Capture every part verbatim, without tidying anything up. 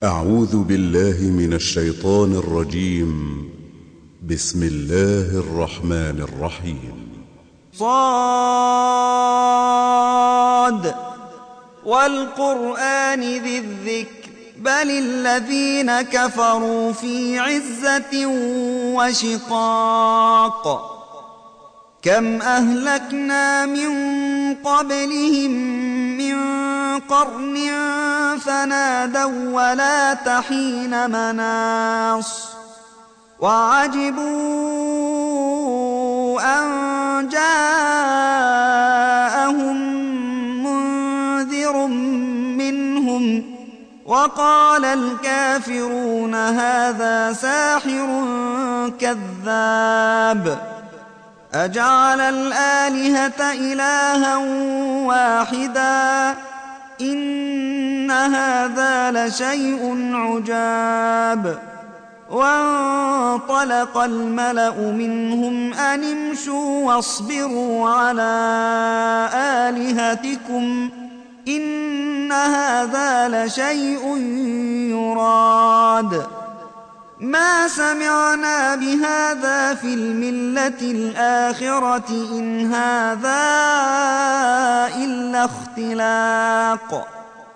أعوذ بالله من الشيطان الرجيم. بسم الله الرحمن الرحيم. صاد والقرآن ذي الذكر بل الذين كفروا في عزة وشقاق كم أهلكنا من قبلهم من قرن فنادوا ولا تحين مناص وعجبوا أن جاءهم منذر منهم وقال الكافرون هذا ساحر كذاب أجعل الآلهة إلها واحدا إن هذا لشيء عجاب وانطلق الملأ منهم أن امشوا واصبروا على آلهتكم إن هذا لشيء يراد ما سمعنا بهذا في الملة الآخرة إن هذا إلا اختلاق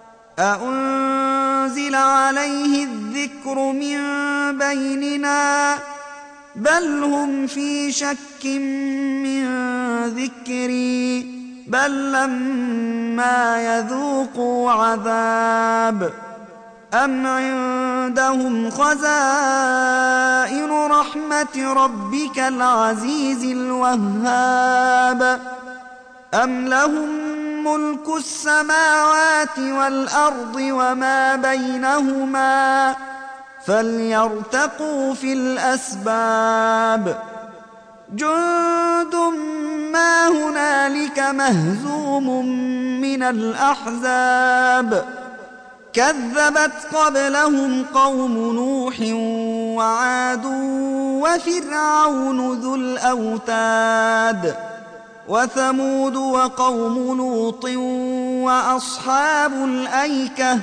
أأنزل عليه الذكر من بيننا بل هم في شك من ذكري بل لما يذوقوا عذاب أم عندهم خزائن رحمة ربك العزيز الوهاب أم لهم ملك السماوات والأرض وما بينهما فليرتقوا في الأسباب جند ما هنالك مهزوم من الأحزاب كذبت قبلهم قوم نوح وعاد وفرعون ذو الأوتاد وثمود وقوم لوط وأصحاب الأيكة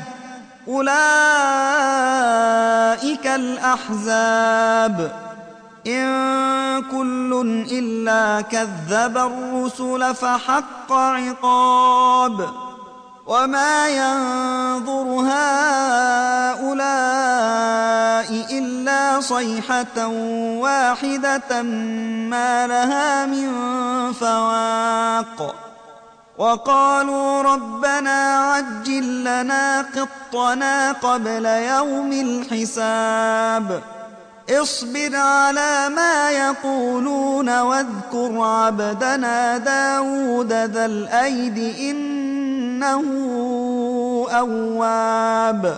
أولئك الأحزاب إن كل إلا كذب الرسل فحق عقاب وما ينظر هؤلاء إلا صيحة واحدة ما لها من فواق وقالوا ربنا عجل لنا قطنا قبل يوم الحساب اصبر على ما يقولون واذكر عبدنا داود ذا الأيد إنه أواب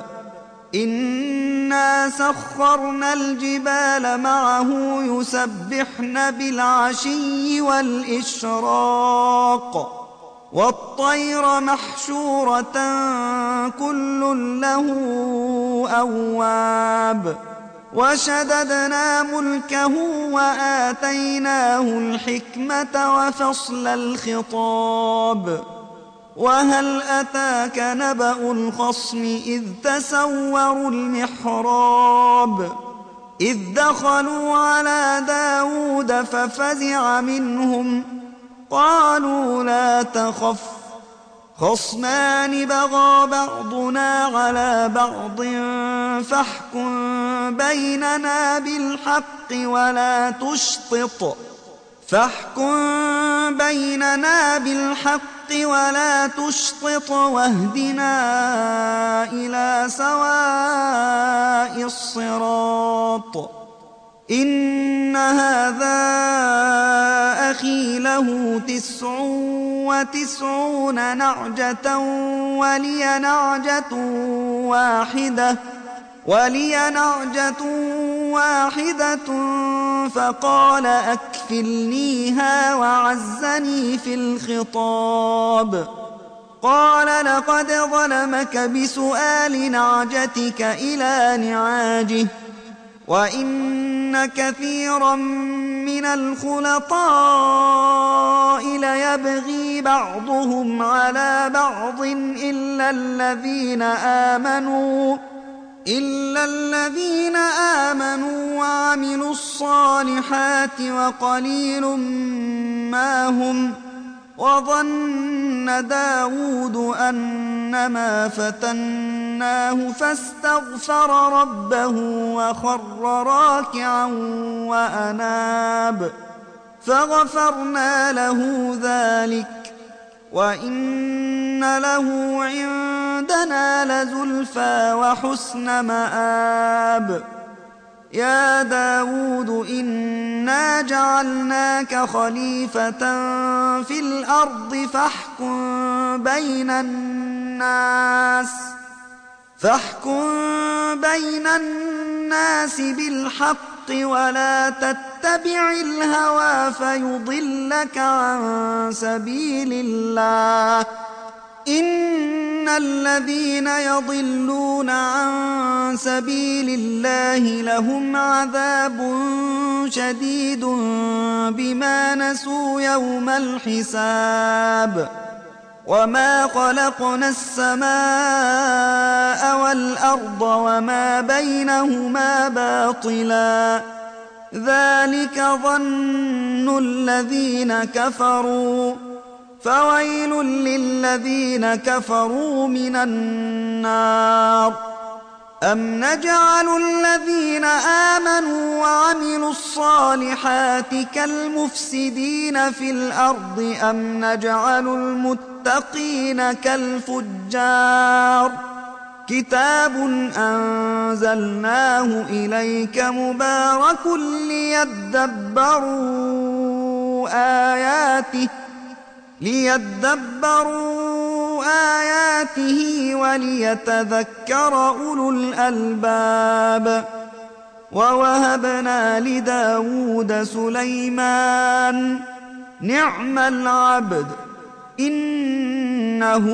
إنا سخرنا الجبال معه يسبحن بالعشي والإشراق والطير محشورة كل له أواب وشددنا ملكه وآتيناه الحكمة وفصل الخطاب وهل أتاك نبأ الخصم إذ تسوروا المحراب إذ دخلوا على داود ففزع منهم قالوا لا تخف خصمان بغى بعضنا على بعض فاحكم بيننا بالحق ولا تشطط فاحكم بيننا بالحق ولا تشطط واهدنا إلى سواء الصراط إن هذا أخي له تسع وتسعون نعجة ولي نعجة واحدة ولي نعجة واحدة فقال أكفلنيها وعزني في الخطاب قال لقد ظلمك بسؤال نعجتك إلى نعاجه وإن كثيرا من الخلطاء ليبغي بعضهم على بعض إلا الذين آمنوا إلا الذين آمنوا وعملوا الصالحات وقليل ما هم. وظن داود أنما فتناه فاستغفر ربه وخر راكعا وأناب فغفرنا له ذلك وإن له عندنا لزلفى وحسن مآب. يا داود إنا جعلناك خليفة في الأرض فاحكم بين الناس فاحكم بين الناس بالحق ولا تتبع الهوى فيضلك عن سبيل الله. إن الذين يضلون عن سبيل الله لهم عذاب شديد بما نسوا يوم الحساب. وما خلقنا السماء والأرض وما بينهما باطلا ذلك ظن الذين كفروا فويل للذين كفروا من النار. أم نجعل الذين آمنوا وعملوا الصالحات كالمفسدين في الأرض أم نجعل المتقين كالفجار. كتاب أنزلناه إليك مبارك ليدبروا آياته ليدبروا آياته وليتذكر أولو الألباب. ووهبنا لداود سليمان نعم العبد إنه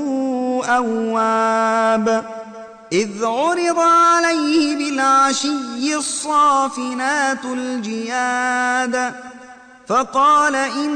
أواب. إذ عرض عليه بالعشي الصافنات الجياد فقال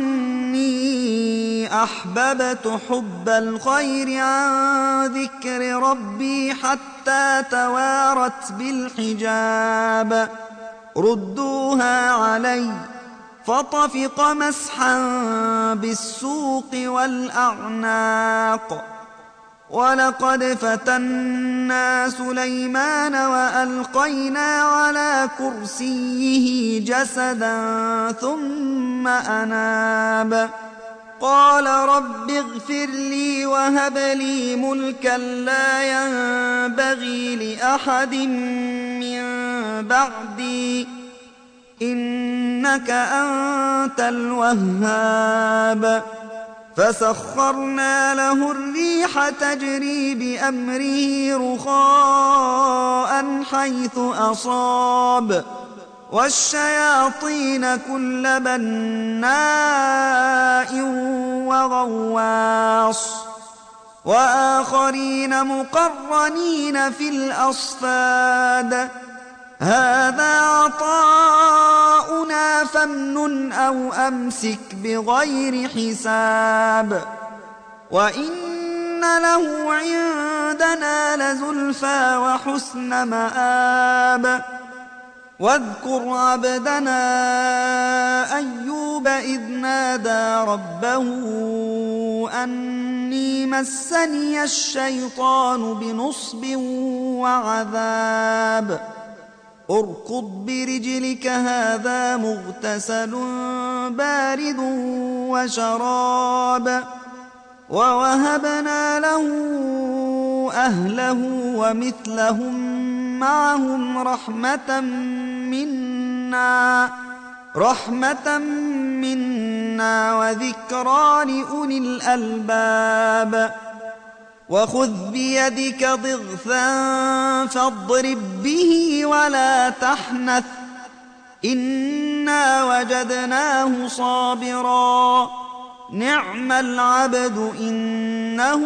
إني أحببت حب الخير عن ذكر ربي حتى توارت بالحجاب. ردوها علي فطفق مسحا بالسوق والأعناق. ولقد فتنا سليمان وألقينا على كرسيه جسدا ثم أناب. قال رب اغفر لي وهب لي ملكا لا ينبغي لأحد من بعدي إنك أنت الوهاب. فسخرنا له الريح تجري بأمره رخاء حيث أصاب والشياطين كل بناء وغواص وآخرين مقرنين في الأصفاد. هذا عطاؤنا فامنن أو أمسك بغير حساب. وإن له عندنا لزلفى وحسن مآب. واذكر عبدنا أيوب إذ نادى ربه أني مسني الشيطان بنصب وعذاب. اركض برجلك هذا مغتسل بارد وشراب. ووهبنا له أهله ومثلهم معهم رحمة منا رحمة منا وذكرى لأولي الألباب. وخذ بيدك ضغثا فاضرب به ولا تحنث إنا وجدناه صابرا نعم العبد إنه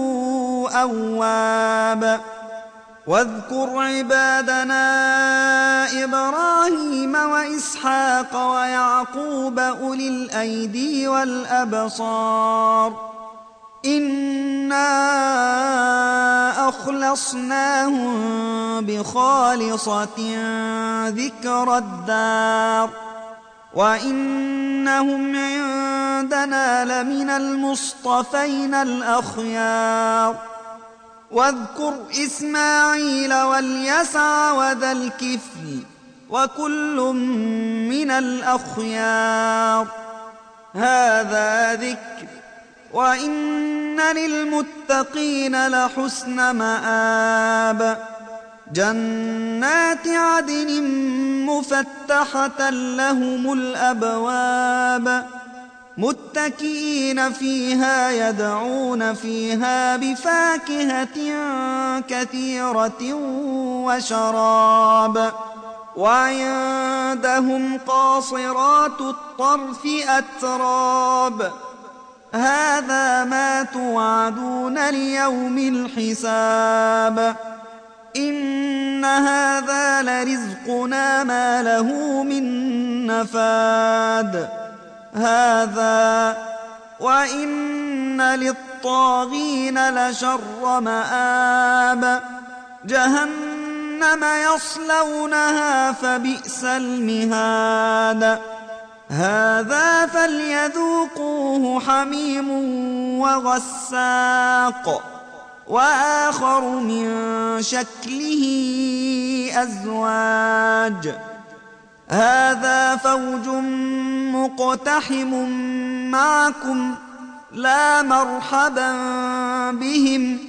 أواب. واذكر عبادنا إبراهيم وإسحاق ويعقوب أولي الأيدي والأبصار إنا أخلصناهم بخالصة ذكر الدار وإنهم عندنا لمن المصطفين الأخيار واذكر إسماعيل واليسع وذا الكفل وكل من الأخيار هذا ذكر وإن للمتقين لحسن مآب جنات عدن مفتحة لهم الأبواب متكئين فيها يدعون فيها بفاكهة كثيرة وشراب وعندهم قاصرات الطرف أتراب هذا ما توعدون ليوم الحساب إن هذا لرزقنا ما له من نفاد هذا وإن للطاغين لشر مآب جهنم يصلونها فبئس المهاد هذا فليذوقوه حميم وغساق وآخر من شكله أزواج هذا فوج مقتحم معكم لا مرحبا بهم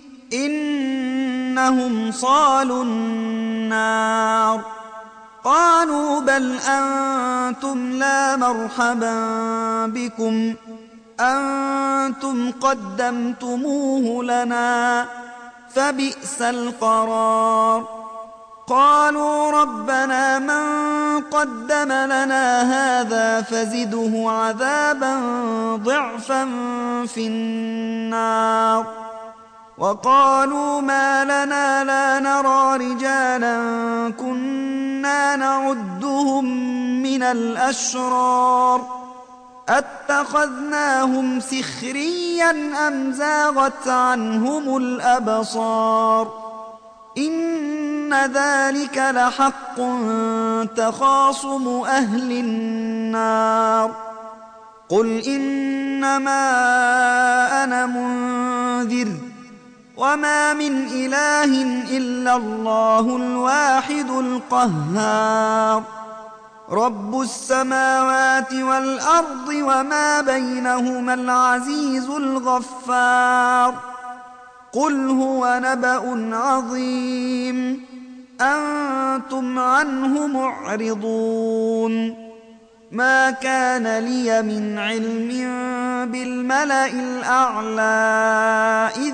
إنهم صالوا النار قالوا بل أنتم لا مرحبا بكم أنتم قدمتموه لنا فبئس القرار قالوا ربنا من قدم لنا هذا فزده عذابا ضعفا في النار وقالوا ما لنا لا نرى رجالا كنا نعدهم من الأشرار أتخذناهم سخريا أم زاغت عنهم الأبصار إن ذلك لحق تخاصم أهل النار قل إنما أنا منذر وما من إله إلا الله الواحد القهار رب السماوات والأرض وما بينهما العزيز الغفار قل هو نبأ عظيم أنتم عنه معرضون ما كان لي من علم بالملأ الأعلى إذ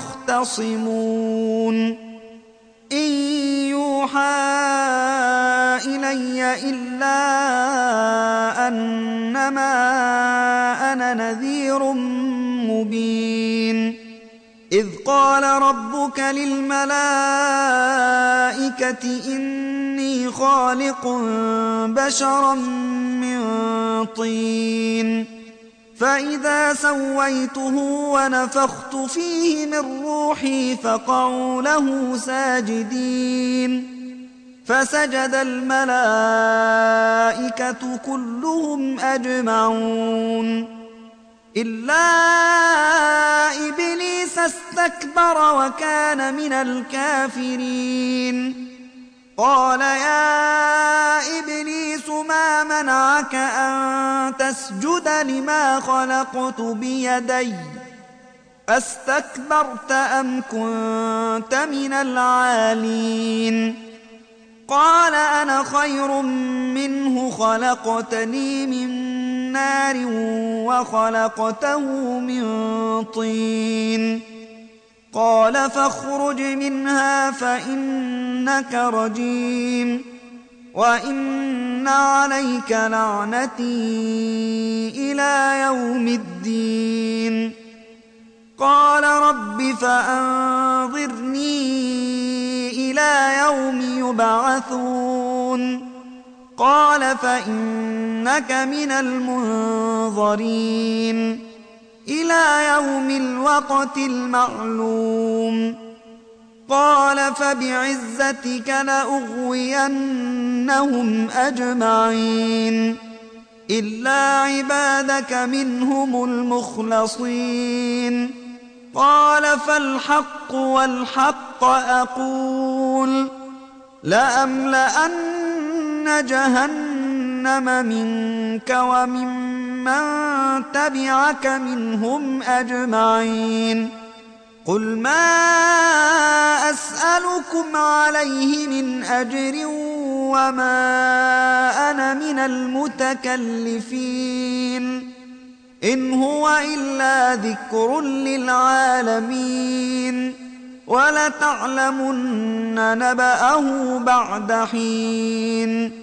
يختصمون إن يوحى إلي إلا أنما أنا نذير مبين إذ قال ربك للملائكة إني خالق بشرا من طين فإذا سويته ونفخت فيه من روحي فقعوا له ساجدين فسجد الملائكة كلهم أجمعون إلا إبليس استكبر وكان من الكافرين قال يا إبليس ما منعك أن تسجد لما خلقت بيدي أستكبرت أم كنت من العالين قال أنا خير منه خلقتني من نار وخلقته من طين قال فاخرج منها فإنك رجيم وإن عليك لعنتي إلى يوم الدين قال رب فأنظرني إلى يوم يبعثون قال فإنك من المنظرين إلى يوم الوقت المعلوم قال فبعزتك لأغوينهم أجمعين إلا عبادك منهم المخلصين قال فالحق والحق أقول لأملأن جهنم منك وممن تبعك منهم أجمعين قل ما أسألكم عليه من أجر وما أنا من المتكلفين إن هو إلا ذكر للعالمين ولتعلمن نبأه بعد حين